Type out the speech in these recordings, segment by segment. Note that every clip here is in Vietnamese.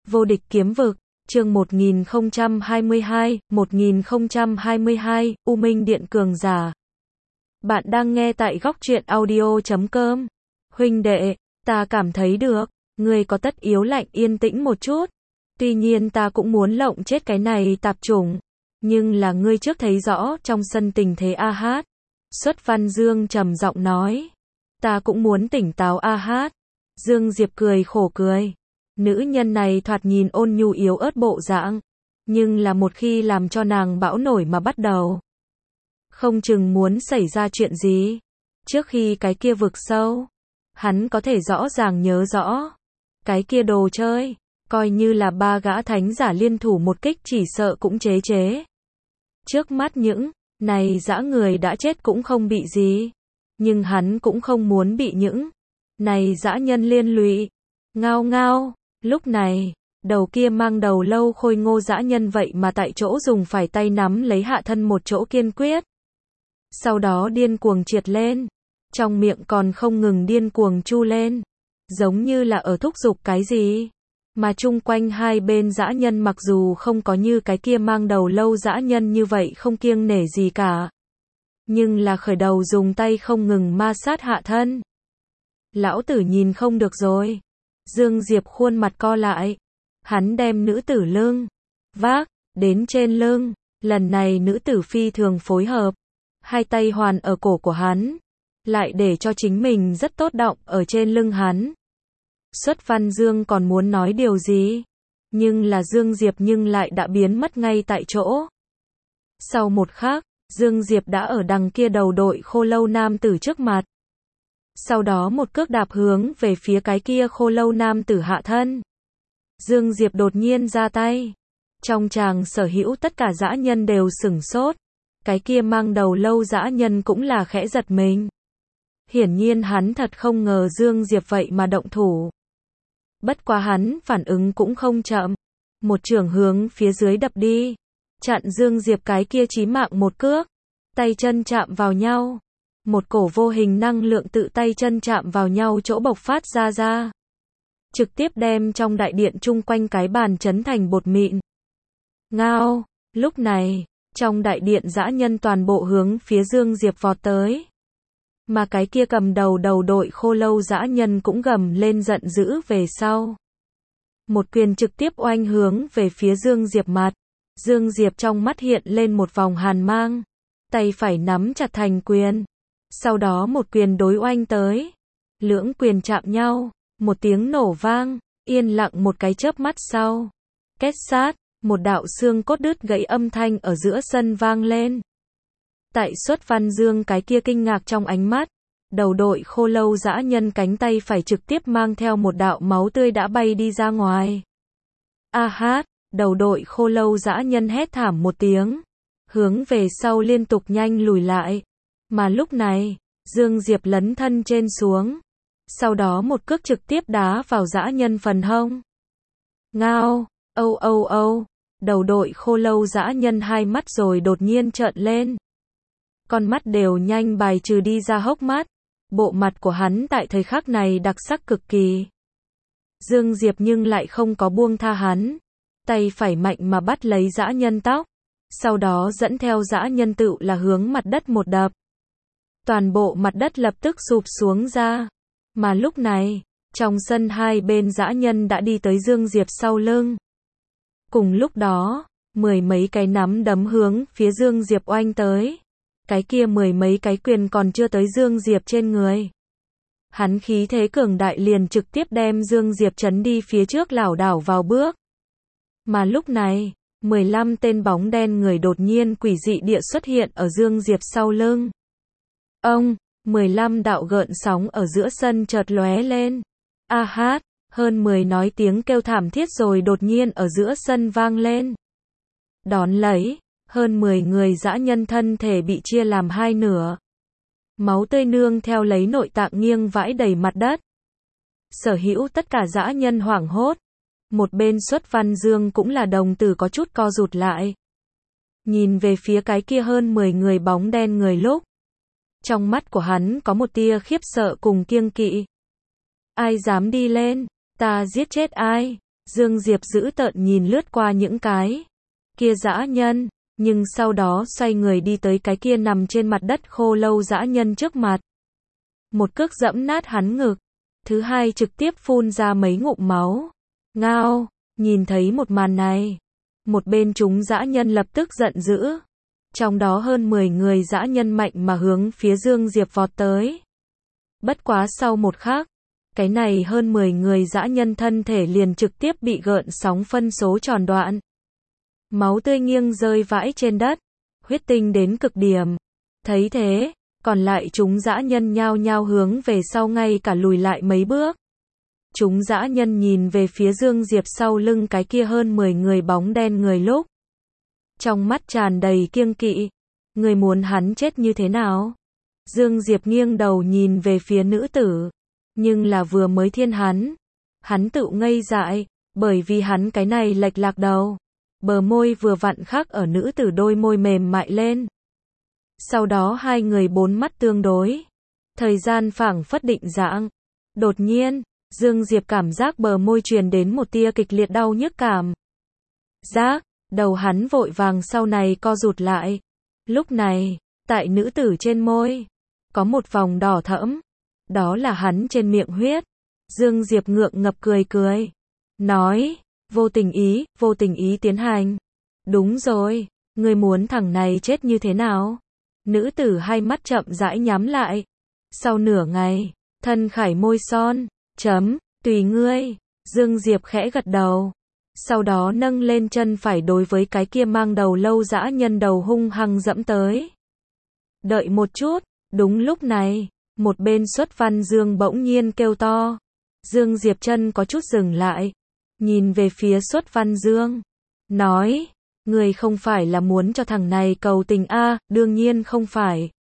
Vô địch kiếm vực, chương 1022, U Minh Điện Cường Giả. Bạn đang nghe tại góc truyện audio.com. Huynh đệ, ta cảm thấy được, ngươi có tất yếu lạnh yên tĩnh một chút. Tuy nhiên ta cũng muốn lộng chết cái này tạp chủng. Nhưng là ngươi trước thấy rõ trong sân tình thế a hát. Xuất Văn Dương trầm giọng nói. Ta cũng muốn tỉnh táo a hát. Dương Diệp cười khổ cười. Nữ nhân này thoạt nhìn ôn nhu yếu ớt bộ dạng, nhưng là một khi làm cho nàng bão nổi mà bắt đầu, không chừng muốn xảy ra chuyện gì. Trước khi cái kia vực sâu, hắn có thể rõ ràng nhớ rõ, cái kia đồ chơi, coi như là ba gã thánh giả liên thủ một kích chỉ sợ cũng chế chế. Trước mắt những này dã người đã chết cũng không bị gì, nhưng hắn cũng không muốn bị những này dã nhân liên lụy. Ngao ngao. Lúc này, đầu kia mang đầu lâu khôi ngô dã nhân vậy mà tại chỗ dùng phải tay nắm lấy hạ thân một chỗ kiên quyết. Sau đó điên cuồng triệt lên, trong miệng còn không ngừng điên cuồng chu lên, giống như là ở thúc giục cái gì. Mà chung quanh hai bên dã nhân mặc dù không có như cái kia mang đầu lâu dã nhân như vậy không kiêng nể gì cả, nhưng là khởi đầu dùng tay không ngừng ma sát hạ thân. Lão tử nhìn không được rồi. Dương Diệp khuôn mặt co lại. Hắn đem nữ tử lưng vác đến trên lưng. Lần này nữ tử phi thường phối hợp. Hai tay hoàn ở cổ của hắn, lại để cho chính mình rất tốt động ở trên lưng hắn. Xuất Văn Dương còn muốn nói điều gì, nhưng là Dương Diệp nhưng lại đã biến mất ngay tại chỗ. Sau một khắc, Dương Diệp đã ở đằng kia đầu đội khô lâu nam tử trước mặt. Sau đó một cước đạp hướng về phía cái kia khô lâu nam tử hạ thân. Dương Diệp đột nhiên ra tay. Trong tràng sở hữu tất cả dã nhân đều sửng sốt. Cái kia mang đầu lâu dã nhân cũng là khẽ giật mình. Hiển nhiên hắn thật không ngờ Dương Diệp vậy mà động thủ. Bất quá hắn phản ứng cũng không chậm. Một chưởng hướng phía dưới đập đi. Chặn Dương Diệp cái kia chí mạng một cước. Tay chân chạm vào nhau. Một cổ vô hình năng lượng tự tay chân chạm vào nhau chỗ bộc phát ra. Trực tiếp đem trong đại điện chung quanh cái bàn chấn thành bột mịn. Ngao, lúc này, trong đại điện dã nhân toàn bộ hướng phía Dương Diệp vọt tới. Mà cái kia cầm đầu đội khô lâu dã nhân cũng gầm lên giận dữ về sau. Một quyền trực tiếp oanh hướng về phía Dương Diệp mặt. Dương Diệp trong mắt hiện lên một vòng hàn mang. Tay phải nắm chặt thành quyền. Sau đó một quyền đối oanh tới. Lưỡng quyền chạm nhau, một tiếng nổ vang, yên lặng một cái chớp mắt sau. Két sát, một đạo xương cốt đứt gãy âm thanh ở giữa sân vang lên. Tại Xuất Văn Dương cái kia kinh ngạc trong ánh mắt, đầu đội khô lâu dã nhân cánh tay phải trực tiếp mang theo một đạo máu tươi đã bay đi ra ngoài. A hát, đầu đội khô lâu dã nhân hét thảm một tiếng, hướng về sau liên tục nhanh lùi lại. Mà lúc này, Dương Diệp lấn thân trên xuống. Sau đó một cước trực tiếp đá vào dã nhân phần hông. Ngao, âu âu âu. Đầu đội khô lâu dã nhân hai mắt rồi đột nhiên trợn lên. Con mắt đều nhanh bài trừ đi ra hốc mắt. Bộ mặt của hắn tại thời khắc này đặc sắc cực kỳ. Dương Diệp nhưng lại không có buông tha hắn. Tay phải mạnh mà bắt lấy dã nhân tóc. Sau đó dẫn theo dã nhân tựu là hướng mặt đất một đập. Toàn bộ mặt đất lập tức sụp xuống ra. Mà lúc này, trong sân hai bên dã nhân đã đi tới Dương Diệp sau lưng. Cùng lúc đó, mười mấy cái nắm đấm hướng phía Dương Diệp oanh tới. Cái kia mười mấy cái quyền còn chưa tới Dương Diệp trên người. Hắn khí thế cường đại liền trực tiếp đem Dương Diệp chấn đi phía trước lảo đảo vào bước. Mà lúc này, 15 tên bóng đen người đột nhiên quỷ dị địa xuất hiện ở Dương Diệp sau lưng. Ông, 15 đạo gợn sóng ở giữa sân chợt lóe lên. A hát, hơn 10 nói tiếng kêu thảm thiết rồi đột nhiên ở giữa sân vang lên. Đón lấy, hơn 10 người dã nhân thân thể bị chia làm hai nửa. Máu tươi nương theo lấy nội tạng nghiêng vãi đầy mặt đất. Sở hữu tất cả dã nhân hoảng hốt. Một bên Xuất Văn Dương cũng là đồng tử có chút co rụt lại. Nhìn về phía cái kia hơn 10 người bóng đen người lúc. Trong mắt của hắn có một tia khiếp sợ cùng kiêng kỵ. Ai dám đi lên, ta giết chết ai. Dương Diệp dữ tợn nhìn lướt qua những cái kia dã nhân, nhưng sau đó xoay người đi tới cái kia nằm trên mặt đất khô lâu dã nhân trước mặt. Một cước dẫm nát hắn ngực, thứ hai trực tiếp phun ra mấy ngụm máu. Ngao, nhìn thấy một màn này, một bên chúng dã nhân lập tức giận dữ. Trong đó hơn 10 người dã nhân mạnh mà hướng phía Dương Diệp vọt tới. Bất quá sau một khắc, cái này hơn 10 người dã nhân thân thể liền trực tiếp bị gợn sóng phân số tròn đoạn. Máu tươi nghiêng rơi vãi trên đất, huyết tinh đến cực điểm. Thấy thế, còn lại chúng dã nhân nhao nhao hướng về sau ngay cả lùi lại mấy bước. Chúng dã nhân nhìn về phía Dương Diệp sau lưng cái kia hơn 10 người bóng đen người lúc. Trong mắt tràn đầy kiêng kỵ. Người muốn hắn chết như thế nào? Dương Diệp nghiêng đầu nhìn về phía nữ tử. Nhưng là vừa mới thiên hắn tự ngây dại, bởi vì hắn cái này lệch lạc đầu. Bờ môi vừa vặn khắc ở nữ tử đôi môi mềm mại lên. Sau đó hai người bốn mắt tương đối. Thời gian phảng phất định dạng. Đột nhiên, Dương Diệp cảm giác bờ môi truyền đến một tia kịch liệt đau nhức cảm. Giác, đầu hắn vội vàng sau này co rụt lại. Lúc này, tại nữ tử trên môi, có một vòng đỏ thẫm. Đó là hắn trên miệng huyết. Dương Diệp ngượng ngập cười cười. Nói, vô tình ý tiến hành. Đúng rồi, ngươi muốn thằng này chết như thế nào? Nữ tử hai mắt chậm rãi nhắm lại. Sau nửa ngày, thân khải môi son, tùy ngươi. Dương Diệp khẽ gật đầu. Sau đó nâng lên chân phải đối với cái kia mang đầu lâu dã nhân đầu hung hăng dẫm tới. Đợi một chút, đúng lúc này, một bên Xuất Văn Dương bỗng nhiên kêu to. Dương Diệp chân có chút dừng lại, nhìn về phía Xuất Văn Dương, nói, người không phải là muốn cho thằng này cầu tình a? Đương nhiên không phải.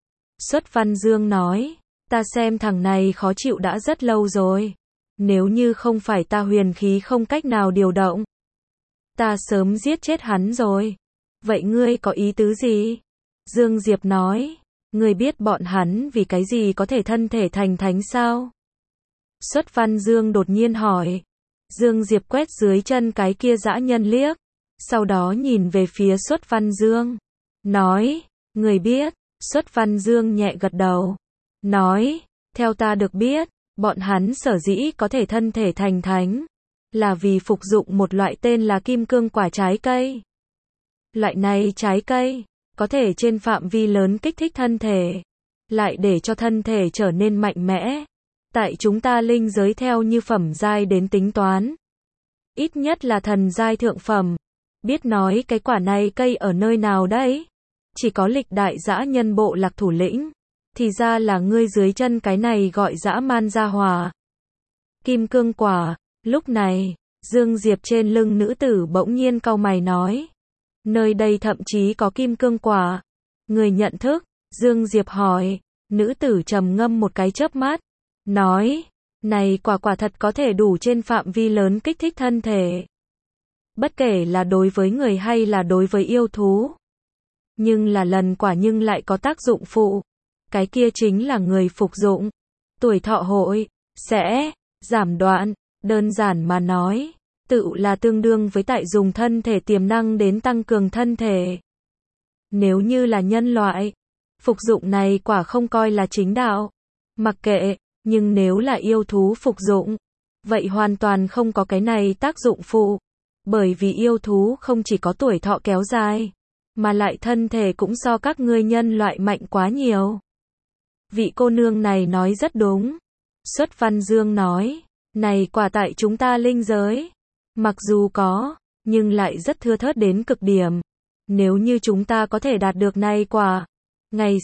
Xuất Văn Dương nói, ta xem thằng này khó chịu đã rất lâu rồi. Nếu như không phải ta huyền khí không cách nào điều động, ta sớm giết chết hắn rồi. Vậy ngươi có ý tứ gì? Dương Diệp nói, ngươi biết bọn hắn vì cái gì có thể thân thể thành thánh sao? Xuất Văn Dương đột nhiên hỏi. Dương Diệp quét dưới chân cái kia dã nhân liếc, sau đó nhìn về phía Xuất Văn Dương, nói, người biết. Xuất Văn Dương nhẹ gật đầu, nói, theo ta được biết, bọn hắn sở dĩ có thể thân thể thành thánh, là vì phục dụng một loại tên là kim cương quả trái cây. Loại này trái cây, có thể trên phạm vi lớn kích thích thân thể, lại để cho thân thể trở nên mạnh mẽ. Tại chúng ta linh giới theo như phẩm giai đến tính toán, ít nhất là thần giai thượng phẩm. Biết nói cái quả này cây ở nơi nào đấy? Chỉ có lịch đại dã nhân bộ lạc thủ lĩnh. Thì ra là ngươi dưới chân cái này gọi dã man gia hỏa. Kim cương quả. Lúc này, Dương Diệp trên lưng nữ tử bỗng nhiên cau mày nói. Nơi đây thậm chí có kim cương quả. Người nhận thức? Dương Diệp hỏi. Nữ tử trầm ngâm một cái chớp mắt, nói, này quả thật có thể đủ trên phạm vi lớn kích thích thân thể. Bất kể là đối với người hay là đối với yêu thú. Nhưng là lần quả nhưng lại có tác dụng phụ. Cái kia chính là người phục dụng. Tuổi thọ hội, sẽ, giảm đoạn, đơn giản mà nói. Tự là tương đương với tại dùng thân thể tiềm năng đến tăng cường thân thể. Nếu như là nhân loại, phục dụng này quả không coi là chính đạo. Mặc kệ. Nhưng nếu là yêu thú phục dụng, vậy hoàn toàn không có cái này tác dụng phụ. Bởi vì yêu thú không chỉ có tuổi thọ kéo dài, mà lại thân thể cũng so các ngươi nhân loại mạnh quá nhiều. Vị cô nương này nói rất đúng. Xuất Văn Dương nói, này quả tại chúng ta linh giới, mặc dù có, nhưng lại rất thưa thớt đến cực điểm. Nếu như chúng ta có thể đạt được này quả, ngày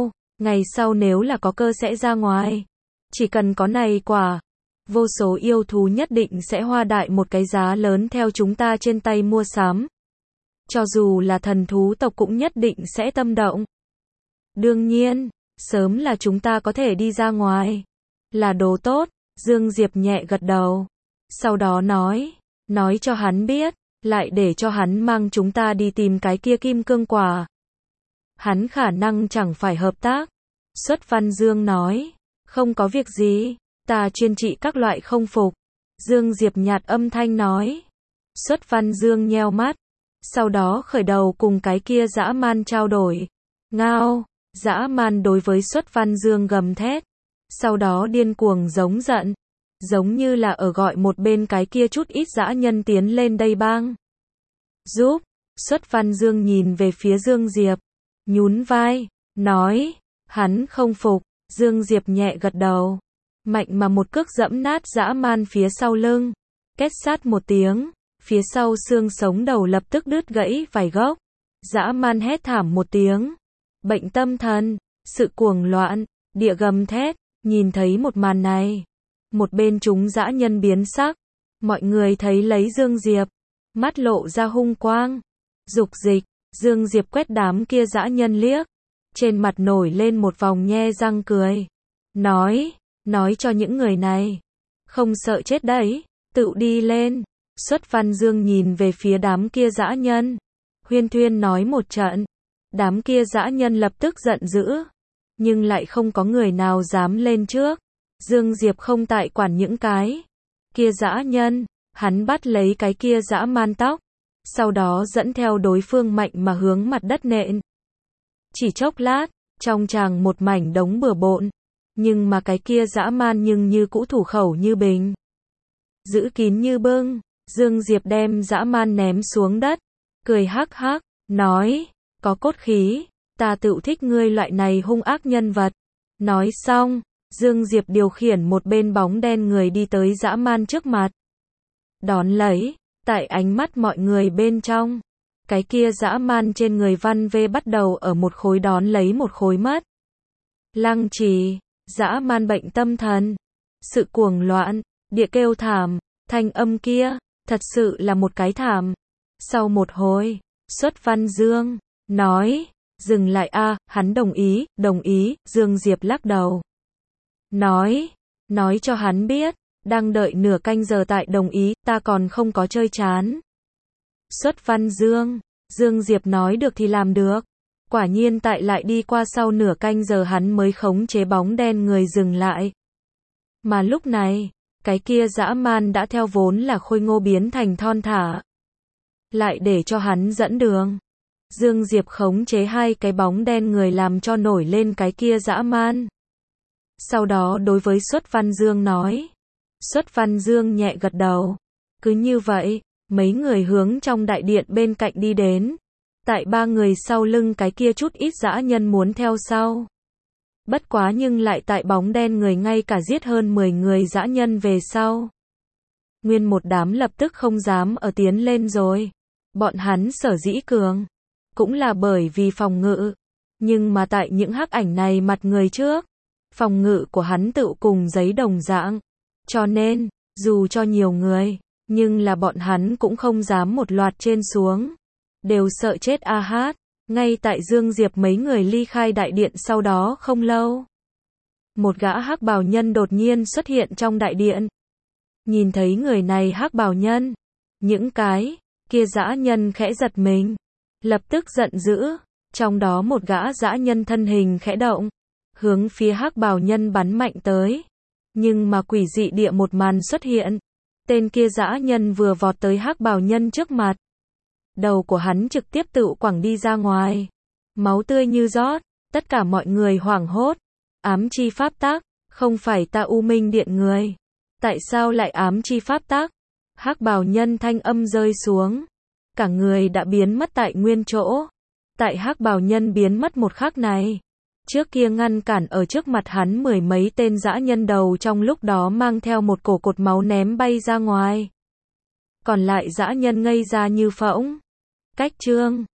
sau nếu là có cơ sẽ ra ngoài. Chỉ cần có này quả, vô số yêu thú nhất định sẽ hoa đại một cái giá lớn theo chúng ta trên tay mua sắm. Cho dù là thần thú tộc cũng nhất định sẽ tâm động. Đương nhiên, sớm là chúng ta có thể đi ra ngoài. Là đồ tốt, Dương Diệp nhẹ gật đầu. Sau đó nói cho hắn biết, lại để cho hắn mang chúng ta đi tìm cái kia kim cương quả. Hắn khả năng chẳng phải hợp tác. Xuất Văn Dương nói. Không có việc gì, ta chuyên trị các loại không phục. Dương Diệp nhạt âm thanh nói. Xuất Văn Dương nheo mắt, sau đó khởi đầu cùng cái kia dã man trao đổi. Ngao, dã man đối với Xuất Văn Dương gầm thét, sau đó điên cuồng giống giận, giống như là ở gọi một bên cái kia chút ít dã nhân tiến lên đây bang. Giúp, Xuất Văn Dương nhìn về phía Dương Diệp, nhún vai, nói, hắn không phục. Dương Diệp nhẹ gật đầu, mạnh mà một cước dẫm nát dã man phía sau lưng, két sát một tiếng, phía sau xương sống đầu lập tức đứt gãy vài gốc. Dã man hét thảm một tiếng, bệnh tâm thần, sự cuồng loạn, địa gầm thét. Nhìn thấy một màn này, một bên chúng dã nhân biến sắc, mọi người thấy lấy Dương Diệp, mắt lộ ra hung quang, dục dịch. Dương Diệp quét đám kia dã nhân liếc, trên mặt nổi lên một vòng nhe răng cười, nói cho những người này, không sợ chết đấy, tự đi lên. Xuất Văn Dương nhìn về phía đám kia dã nhân, huyên thuyên nói một trận, đám kia dã nhân lập tức giận dữ, nhưng lại không có người nào dám lên trước. Dương Diệp không tại quản những cái kia dã nhân, hắn bắt lấy cái kia dã man tóc, sau đó dẫn theo đối phương mạnh mà hướng mặt đất nện. Chỉ chốc lát, trong tràng một mảnh đống bừa bộn, nhưng mà cái kia dã man nhưng như cũ thủ khẩu như bình, giữ kín như bưng. Dương Diệp đem dã man ném xuống đất, cười hắc hắc, nói, có cốt khí, ta tự thích ngươi loại này hung ác nhân vật. Nói xong, Dương Diệp điều khiển một bên bóng đen người đi tới dã man trước mặt. Đón lấy, tại ánh mắt mọi người bên trong, cái kia dã man trên người văn vê bắt đầu ở một khối đón lấy một khối mất. Lăng Trì, dã man bệnh tâm thần, sự cuồng loạn, địa kêu thảm, thanh âm kia, thật sự là một cái thảm. Sau một hồi, Xuất Văn Dương nói, dừng lại a, hắn đồng ý. Dương Diệp lắc đầu, nói cho hắn biết, đang đợi nửa canh giờ tại đồng ý, ta còn không có chơi chán. Xuất Văn Dương Diệp nói được thì làm được. Quả nhiên tại lại đi qua sau nửa canh giờ hắn mới khống chế bóng đen người dừng lại. Mà lúc này, cái kia dã man đã theo vốn là khôi ngô biến thành thon thả, lại để cho hắn dẫn đường. Dương Diệp khống chế hai cái bóng đen người làm cho nổi lên cái kia dã man. Sau đó đối với Xuất Văn Dương nói. Xuất Văn Dương nhẹ gật đầu. Cứ như vậy, mấy người hướng trong đại điện bên cạnh đi đến. Tại ba người sau lưng cái kia chút ít dã nhân muốn theo sau. Bất quá nhưng lại tại bóng đen người ngay cả giết hơn 10 người dã nhân về sau. Nguyên một đám lập tức không dám ở tiến lên rồi. Bọn hắn sở dĩ cường, cũng là bởi vì phòng ngự. Nhưng mà tại những hắc ảnh này mặt người trước, phòng ngự của hắn tự cùng giấy đồng dạng. Cho nên, dù cho nhiều người, nhưng là bọn hắn cũng không dám một loạt trên xuống. Đều sợ chết a hát. Ngay tại Dương Diệp mấy người ly khai đại điện sau đó không lâu, một gã hắc bào nhân đột nhiên xuất hiện trong đại điện. Nhìn thấy người này hắc bào nhân, những cái kia dã nhân khẽ giật mình, lập tức giận dữ, trong đó một gã dã nhân thân hình khẽ động, hướng phía hắc bào nhân bắn mạnh tới. Nhưng mà quỷ dị địa một màn xuất hiện, tên kia dã nhân vừa vọt tới hắc bào nhân trước mặt, đầu của hắn trực tiếp tự quẳng đi ra ngoài, máu tươi như rót. Tất cả mọi người hoảng hốt. Ám chi pháp tắc, không phải ta U Minh Điện người, tại sao lại ám chi pháp tắc? Hắc bào nhân thanh âm rơi xuống, cả người đã biến mất tại nguyên chỗ. Tại hắc bào nhân biến mất một khắc này, trước kia ngăn cản ở trước mặt hắn 10 mấy tên dã nhân đầu trong lúc đó mang theo một cổ cột máu ném bay ra ngoài. Còn lại dã nhân ngây ra như phỗng. Cách chương